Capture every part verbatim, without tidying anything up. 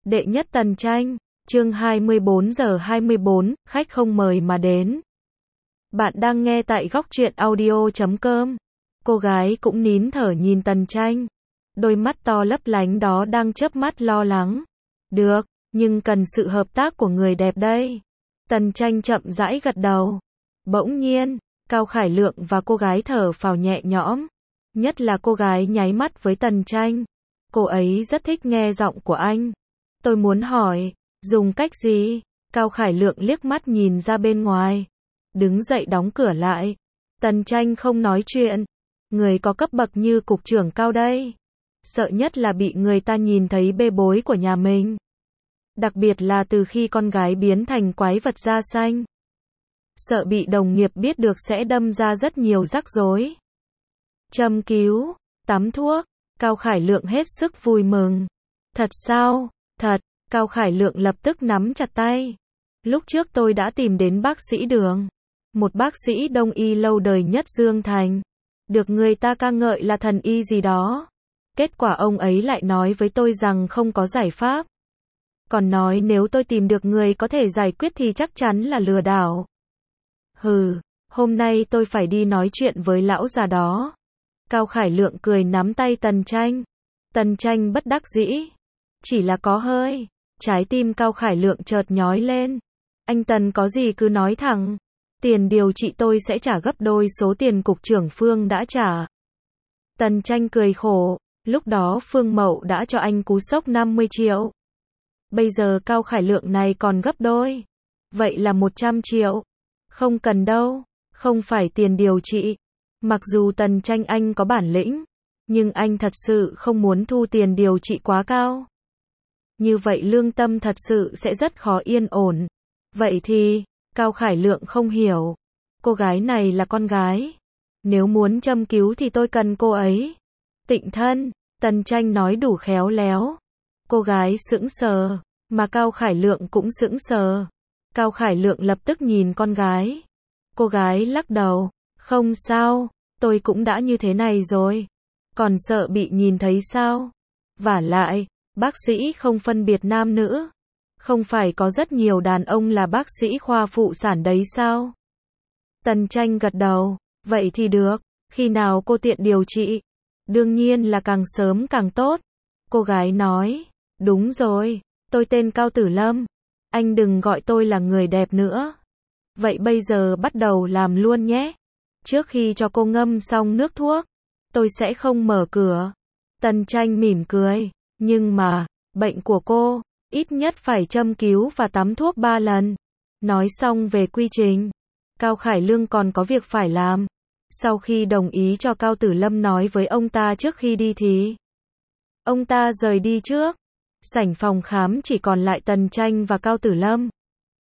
Đệ nhất Tần Tranh, chương hai mươi bốn giờ hai mươi bốn, khách không mời mà đến. Bạn đang nghe tại góc truyện audio chấm com. Cô gái cũng nín thở nhìn Tần Tranh. Đôi mắt to lấp lánh đó đang chớp mắt lo lắng. Được, nhưng cần sự hợp tác của người đẹp đây. Tần Tranh chậm rãi gật đầu. Bỗng nhiên, Cao Khải Lượng và cô gái thở phào nhẹ nhõm. Nhất là cô gái nháy mắt với Tần Tranh. Cô ấy rất thích nghe giọng của anh. Tôi muốn hỏi, dùng cách gì? Cao Khải Lượng liếc mắt nhìn ra bên ngoài. Đứng dậy đóng cửa lại. Tần Tranh không nói chuyện. Người có cấp bậc như cục trưởng Cao đây. Sợ nhất là bị người ta nhìn thấy bê bối của nhà mình. Đặc biệt là từ khi con gái biến thành quái vật da xanh. Sợ bị đồng nghiệp biết được sẽ đâm ra rất nhiều rắc rối. Châm cứu, tắm thuốc, Cao Khải Lượng hết sức vui mừng. Thật sao? Thật, Cao Khải Lượng lập tức nắm chặt tay. Lúc trước tôi đã tìm đến bác sĩ Đường. Một bác sĩ đông y lâu đời nhất Dương Thành. Được người ta ca ngợi là thần y gì đó. Kết quả ông ấy lại nói với tôi rằng không có giải pháp. Còn nói nếu tôi tìm được người có thể giải quyết thì chắc chắn là lừa đảo. Hừ, hôm nay tôi phải đi nói chuyện với lão già đó. Cao Khải Lượng cười nắm tay Tần Tranh. Tần Tranh bất đắc dĩ. Chỉ là có hơi. Trái tim Cao Khải Lượng chợt nhói lên. Anh Tần có gì cứ nói thẳng. Tiền điều trị tôi sẽ trả gấp đôi số tiền cục trưởng Phương đã trả. Tần Tranh cười khổ. Lúc đó Phương Mậu đã cho anh cú sốc năm mươi triệu. Bây giờ Cao Khải Lượng này còn gấp đôi. Vậy là một trăm triệu. Không cần đâu. Không phải tiền điều trị. Mặc dù Tần Tranh anh có bản lĩnh. Nhưng anh thật sự không muốn thu tiền điều trị quá cao. Như vậy lương tâm thật sự sẽ rất khó yên ổn. Vậy thì, Cao Khải Lượng không hiểu. Cô gái này là con gái. Nếu muốn châm cứu thì tôi cần cô ấy. Tịnh thân, Tần Tranh nói đủ khéo léo. Cô gái sững sờ, mà Cao Khải Lượng cũng sững sờ. Cao Khải Lượng lập tức nhìn con gái. Cô gái lắc đầu. Không sao, tôi cũng đã như thế này rồi. Còn sợ bị nhìn thấy sao? Vả lại, bác sĩ không phân biệt nam nữ. Không phải có rất nhiều đàn ông là bác sĩ khoa phụ sản đấy sao? Tần Tranh gật đầu. Vậy thì được, khi nào cô tiện điều trị? Đương nhiên là càng sớm càng tốt. Cô gái nói. Đúng rồi, tôi tên Cao Tử Lâm. Anh đừng gọi tôi là người đẹp nữa. Vậy bây giờ bắt đầu làm luôn nhé. Trước khi cho cô ngâm xong nước thuốc, tôi sẽ không mở cửa. Tần Tranh mỉm cười. Nhưng mà, bệnh của cô, ít nhất phải châm cứu và tắm thuốc ba lần. Nói xong về quy trình. Cao Khải Lương còn có việc phải làm. Sau khi đồng ý cho Cao Tử Lâm nói với ông ta trước khi đi thì ông ta rời đi trước. Sảnh phòng khám chỉ còn lại Tần Tranh và Cao Tử Lâm.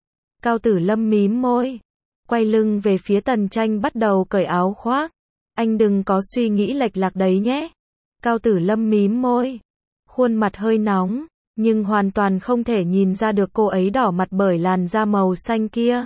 Cao Tử Lâm mím môi. Quay lưng về phía Tần Tranh bắt đầu cởi áo khoác. Anh đừng có suy nghĩ lệch lạc đấy nhé. Cao Tử Lâm mím môi. Khuôn mặt hơi nóng. Nhưng hoàn toàn không thể nhìn ra được cô ấy đỏ mặt bởi làn da màu xanh kia.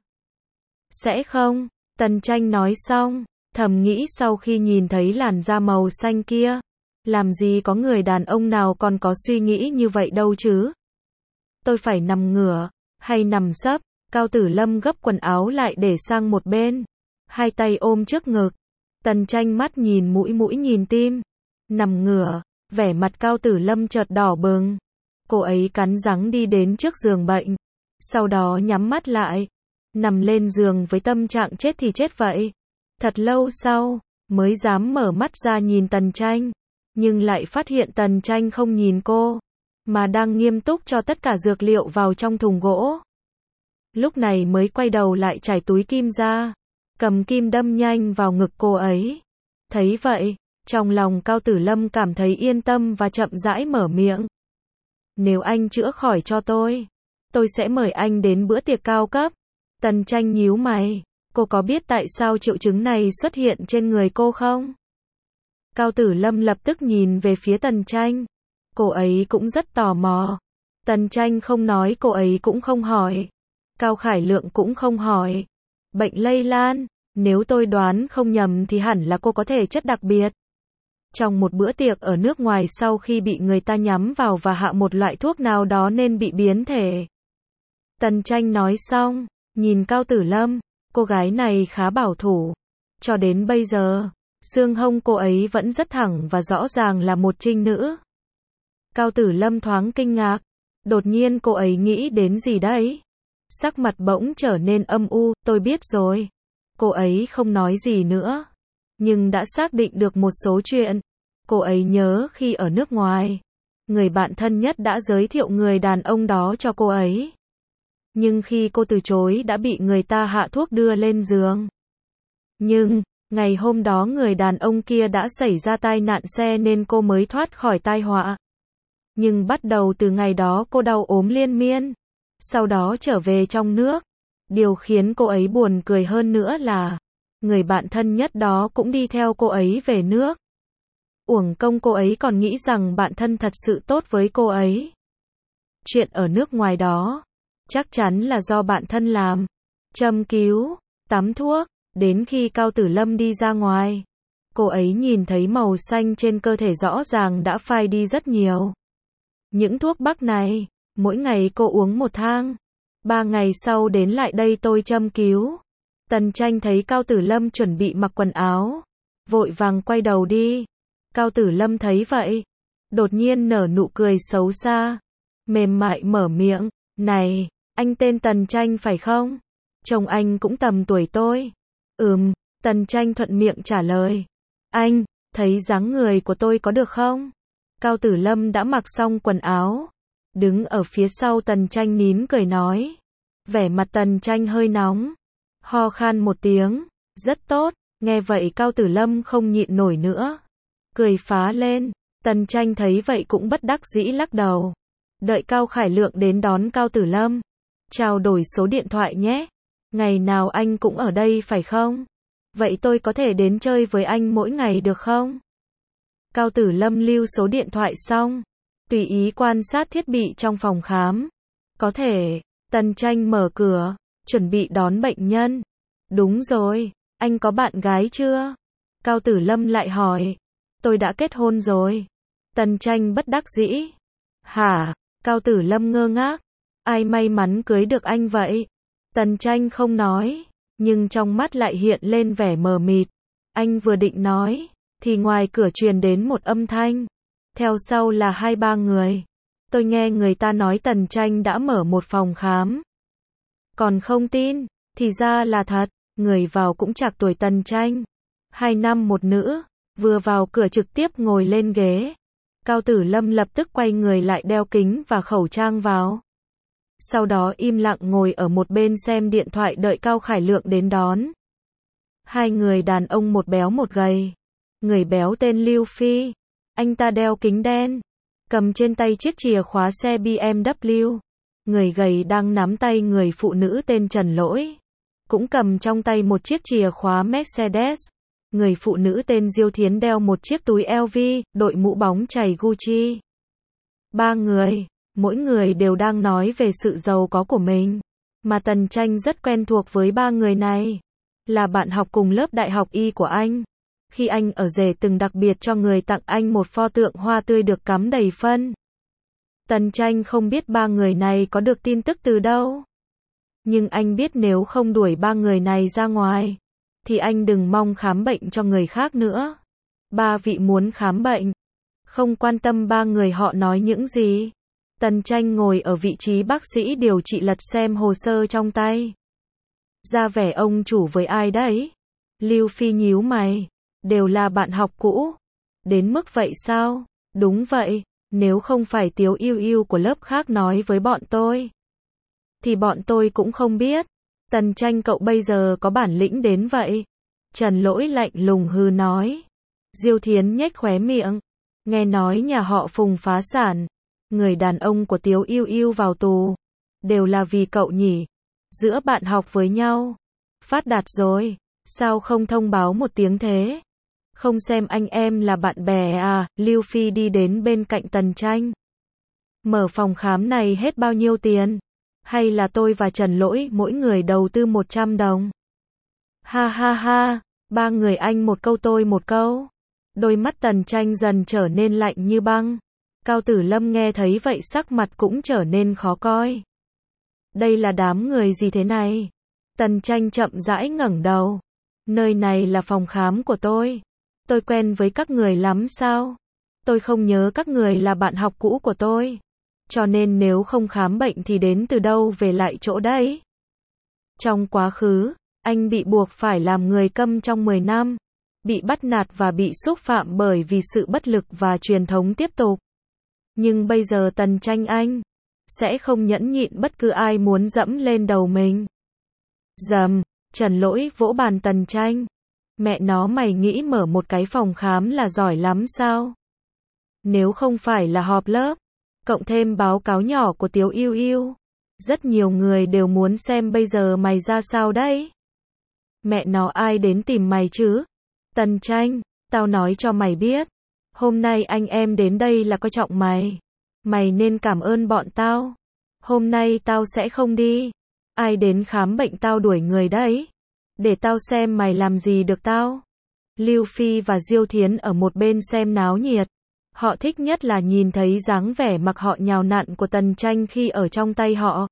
Sẽ không. Tần Tranh nói xong. Thầm nghĩ sau khi nhìn thấy làn da màu xanh kia. Làm gì có người đàn ông nào còn có suy nghĩ như vậy đâu chứ. Tôi phải nằm ngửa. Hay nằm sấp. Cao Tử Lâm gấp quần áo lại để sang một bên. Hai tay ôm trước ngực. Tần Tranh mắt nhìn mũi mũi nhìn tim. Nằm ngửa. Vẻ mặt Cao Tử Lâm chợt đỏ bừng. Cô ấy cắn răng đi đến trước giường bệnh. Sau đó nhắm mắt lại. Nằm lên giường với tâm trạng chết thì chết vậy. Thật lâu sau, mới dám mở mắt ra nhìn Tần Tranh. Nhưng lại phát hiện Tần Tranh không nhìn cô. Mà đang nghiêm túc cho tất cả dược liệu vào trong thùng gỗ. Lúc này mới quay đầu lại trải túi kim ra. Cầm kim đâm nhanh vào ngực cô ấy. Thấy vậy, trong lòng Cao Tử Lâm cảm thấy yên tâm và chậm rãi mở miệng. Nếu anh chữa khỏi cho tôi, tôi sẽ mời anh đến bữa tiệc cao cấp. Tần Tranh nhíu mày. Cô có biết tại sao triệu chứng này xuất hiện trên người cô không? Cao Tử Lâm lập tức nhìn về phía Tần Tranh. Cô ấy cũng rất tò mò. Tần Tranh không nói, cô ấy cũng không hỏi. Cao Khải Lượng cũng không hỏi. Bệnh lây lan, nếu tôi đoán không nhầm thì hẳn là cô có thể chất đặc biệt. Trong một bữa tiệc ở nước ngoài sau khi bị người ta nhắm vào và hạ một loại thuốc nào đó nên bị biến thể. Tần Tranh nói xong, nhìn Cao Tử Lâm, cô gái này khá bảo thủ. Cho đến bây giờ, xương hông cô ấy vẫn rất thẳng và rõ ràng là một trinh nữ. Cao Tử Lâm thoáng kinh ngạc. Đột nhiên cô ấy nghĩ đến gì đấy? Sắc mặt bỗng trở nên âm u, tôi biết rồi. Cô ấy không nói gì nữa. Nhưng đã xác định được một số chuyện. Cô ấy nhớ khi ở nước ngoài, người bạn thân nhất đã giới thiệu người đàn ông đó cho cô ấy. Nhưng khi cô từ chối đã bị người ta hạ thuốc đưa lên giường. Nhưng, ngày hôm đó người đàn ông kia đã xảy ra tai nạn xe nên cô mới thoát khỏi tai họa. Nhưng bắt đầu từ ngày đó cô đau ốm liên miên. Sau đó trở về trong nước. Điều khiến cô ấy buồn cười hơn nữa là người bạn thân nhất đó cũng đi theo cô ấy về nước. Uổng công cô ấy còn nghĩ rằng bạn thân thật sự tốt với cô ấy. Chuyện ở nước ngoài đó chắc chắn là do bạn thân làm. Châm cứu, tắm thuốc. Đến khi Cao Tử Lâm đi ra ngoài, cô ấy nhìn thấy màu xanh trên cơ thể rõ ràng đã phai đi rất nhiều. Những thuốc bắc này, mỗi ngày cô uống một thang. Ba ngày sau đến lại đây tôi châm cứu. Tần Tranh thấy Cao Tử Lâm chuẩn bị mặc quần áo, vội vàng quay đầu đi. Cao Tử Lâm thấy vậy, đột nhiên nở nụ cười xấu xa, mềm mại mở miệng, này, anh tên Tần Tranh phải không? Chồng anh cũng tầm tuổi tôi. Ừm, Tần Tranh thuận miệng trả lời. Anh, thấy dáng người của tôi có được không? Cao Tử Lâm đã mặc xong quần áo, đứng ở phía sau Tần Tranh nín cười nói. Vẻ mặt Tần Tranh hơi nóng, ho khan một tiếng, rất tốt. Nghe vậy Cao Tử Lâm không nhịn nổi nữa, cười phá lên. Tần Tranh thấy vậy cũng bất đắc dĩ lắc đầu. Đợi Cao Khải Lượng đến đón Cao Tử Lâm, trao đổi số điện thoại nhé. Ngày nào anh cũng ở đây phải không? Vậy tôi có thể đến chơi với anh mỗi ngày được không? Cao Tử Lâm lưu số điện thoại xong, tùy ý quan sát thiết bị trong phòng khám. Có thể. Tần Tranh mở cửa, chuẩn bị đón bệnh nhân. Đúng rồi, anh có bạn gái chưa? Cao Tử Lâm lại hỏi. Tôi đã kết hôn rồi. Tần Tranh bất đắc dĩ. Hả? Cao Tử Lâm ngơ ngác. Ai may mắn cưới được anh vậy? Tần Tranh không nói, nhưng trong mắt lại hiện lên vẻ mờ mịt. Anh vừa định nói, thì ngoài cửa truyền đến một âm thanh. Theo sau là hai ba người. Tôi nghe người ta nói Tần Tranh đã mở một phòng khám. Còn không tin, thì ra là thật. Người vào cũng trạc tuổi Tần Tranh. Hai nam một nữ, vừa vào cửa trực tiếp ngồi lên ghế. Cao Tử Lâm lập tức quay người lại đeo kính và khẩu trang vào. Sau đó im lặng ngồi ở một bên xem điện thoại đợi Cao Khải Lượng đến đón. Hai người đàn ông một béo một gầy. Người béo tên Lưu Phi. Anh ta đeo kính đen, cầm trên tay chiếc chìa khóa xe B M W. Người gầy đang nắm tay người phụ nữ tên Trần Lỗi, cũng cầm trong tay một chiếc chìa khóa Mercedes. Người phụ nữ tên Diêu Thiến đeo một chiếc túi L V, đội mũ bóng chày Gucci. Ba người, mỗi người đều đang nói về sự giàu có của mình, mà Tần Tranh rất quen thuộc với ba người này. Là bạn học cùng lớp đại học Y của anh. Khi anh ở rể từng đặc biệt cho người tặng anh một pho tượng hoa tươi được cắm đầy phân. Tần Tranh không biết ba người này có được tin tức từ đâu. Nhưng anh biết nếu không đuổi ba người này ra ngoài, thì anh đừng mong khám bệnh cho người khác nữa. Ba vị muốn khám bệnh, không quan tâm ba người họ nói những gì. Tần Tranh ngồi ở vị trí bác sĩ điều trị lật xem hồ sơ trong tay. Ra vẻ ông chủ với ai đấy? Lưu Phi nhíu mày. Đều là bạn học cũ. Đến mức vậy sao? Đúng vậy, nếu không phải Tiếu Yêu Yêu của lớp khác nói với bọn tôi, thì bọn tôi cũng không biết. Tần Tranh cậu bây giờ có bản lĩnh đến vậy. Trần Lỗi lạnh lùng hừ nói. Diêu Thiến nhếch khóe miệng. Nghe nói nhà họ Phùng phá sản, người đàn ông của Tiếu Yêu Yêu vào tù, đều là vì cậu nhỉ? Giữa bạn học với nhau, phát đạt rồi, sao không thông báo một tiếng thế? Không xem anh em là bạn bè à? Lưu Phi đi đến bên cạnh Tần Tranh. Mở phòng khám này hết bao nhiêu tiền? Hay là tôi và Trần Lỗi mỗi người đầu tư một trăm đồng? Ha ha ha, ba người anh một câu tôi một câu. Đôi mắt Tần Tranh dần trở nên lạnh như băng. Cao Tử Lâm nghe thấy vậy sắc mặt cũng trở nên khó coi. Đây là đám người gì thế này? Tần Tranh chậm rãi ngẩng đầu. Nơi này là phòng khám của tôi. Tôi quen với các người lắm sao? Tôi không nhớ các người là bạn học cũ của tôi. Cho nên nếu không khám bệnh thì đến từ đâu về lại chỗ đấy? Trong quá khứ, anh bị buộc phải làm người câm trong mười năm. Bị bắt nạt và bị xúc phạm bởi vì sự bất lực và truyền thống tiếp tục. Nhưng bây giờ Tần Tranh anh sẽ không nhẫn nhịn bất cứ ai muốn dẫm lên đầu mình. Dầm, Trần Lỗi vỗ bàn Tần Tranh. Mẹ nó, mày nghĩ mở một cái phòng khám là giỏi lắm sao? Nếu không phải là họp lớp, cộng thêm báo cáo nhỏ của Tiếu Yêu Yêu, rất nhiều người đều muốn xem bây giờ mày ra sao đấy. Mẹ nó, ai đến tìm mày chứ? Tần Tranh, tao nói cho mày biết, hôm nay anh em đến đây là coi trọng mày. Mày nên cảm ơn bọn tao. Hôm nay tao sẽ không đi. Ai đến khám bệnh tao đuổi người đấy. Để tao xem mày làm gì được tao. Lưu Phi và Diêu Thiến ở một bên xem náo nhiệt. Họ thích nhất là nhìn thấy dáng vẻ mặc họ nhào nặn của Tần Tranh khi ở trong tay họ.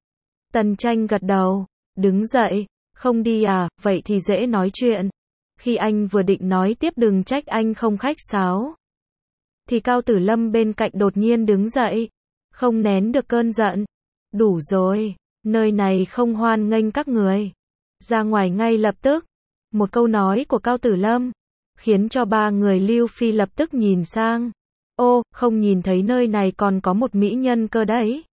Tần Tranh gật đầu, đứng dậy, không đi à, vậy thì dễ nói chuyện. Khi anh vừa định nói tiếp đừng trách anh không khách sáo, thì Cao Tử Lâm bên cạnh đột nhiên đứng dậy, không nén được cơn giận. Đủ rồi, nơi này không hoan nghênh các người. Ra ngoài ngay lập tức. Một câu nói của Cao Tử Lâm khiến cho ba người Lưu Phi lập tức nhìn sang. Ô, không nhìn thấy nơi này còn có một mỹ nhân cơ đấy.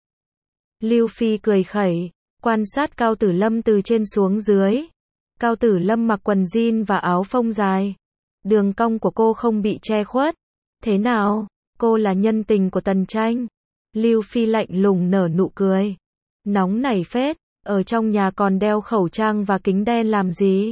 Lưu Phi cười khẩy, quan sát Cao Tử Lâm từ trên xuống dưới. Cao Tử Lâm mặc quần jean và áo phông dài. Đường cong của cô không bị che khuất. Thế nào, cô là nhân tình của Tần Tranh? Lưu Phi lạnh lùng nở nụ cười. Nóng nảy phết, ở trong nhà còn đeo khẩu trang và kính đen làm gì?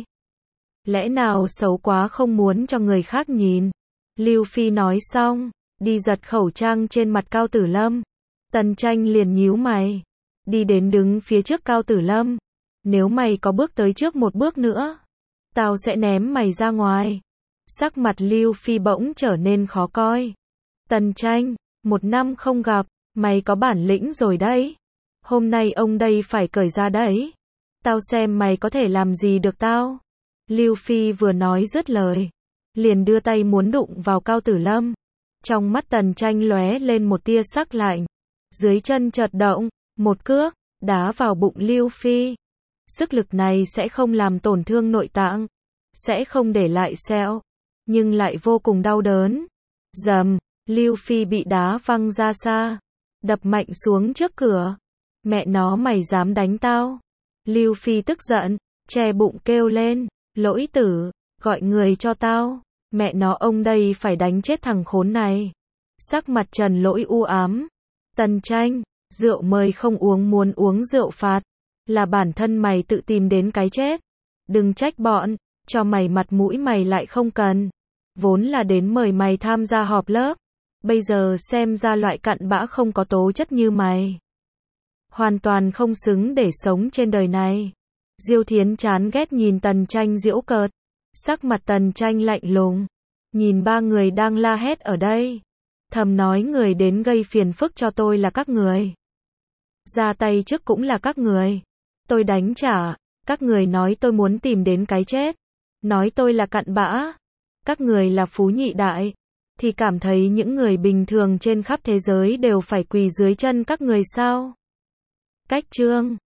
Lẽ nào xấu quá không muốn cho người khác nhìn? Lưu Phi nói xong, đi giật khẩu trang trên mặt Cao Tử Lâm. Tần Tranh liền nhíu mày, đi đến đứng phía trước Cao Tử Lâm. Nếu mày có bước tới trước một bước nữa, tao sẽ ném mày ra ngoài. Sắc mặt Lưu Phi bỗng trở nên khó coi. Tần Tranh, một năm không gặp, mày có bản lĩnh rồi đấy. Hôm nay ông đây phải cởi ra đấy. Tao xem mày có thể làm gì được tao. Lưu Phi vừa nói dứt lời, liền đưa tay muốn đụng vào Cao Tử Lâm. Trong mắt Tần Tranh lóe lên một tia sắc lạnh. Dưới chân chợt động, một cước đá vào bụng Lưu Phi. Sức lực này sẽ không làm tổn thương nội tạng, sẽ không để lại sẹo, nhưng lại vô cùng đau đớn. Dầm, Lưu Phi bị đá văng ra xa, đập mạnh xuống trước cửa. Mẹ nó, mày dám đánh tao? Lưu Phi tức giận, che bụng kêu lên, Lỗi tử, gọi người cho tao. Mẹ nó, ông đây phải đánh chết thằng khốn này. Sắc mặt Trần Lỗi u ám. Tần Tranh, rượu mời không uống muốn uống rượu phạt. Là bản thân mày tự tìm đến cái chết. Đừng trách bọn, cho mày mặt mũi mày lại không cần. Vốn là đến mời mày tham gia họp lớp. Bây giờ xem ra loại cặn bã không có tố chất như mày. Hoàn toàn không xứng để sống trên đời này. Diêu Thiến chán ghét nhìn Tần Tranh giễu cợt. Sắc mặt Tần Tranh lạnh lùng. Nhìn ba người đang la hét ở đây. Thầm nói người đến gây phiền phức cho tôi là các người. Ra tay trước cũng là các người. Tôi đánh trả. Các người nói tôi muốn tìm đến cái chết. Nói tôi là cặn bã. Các người là phú nhị đại. Thì cảm thấy những người bình thường trên khắp thế giới đều phải quỳ dưới chân các người sao? Cách chương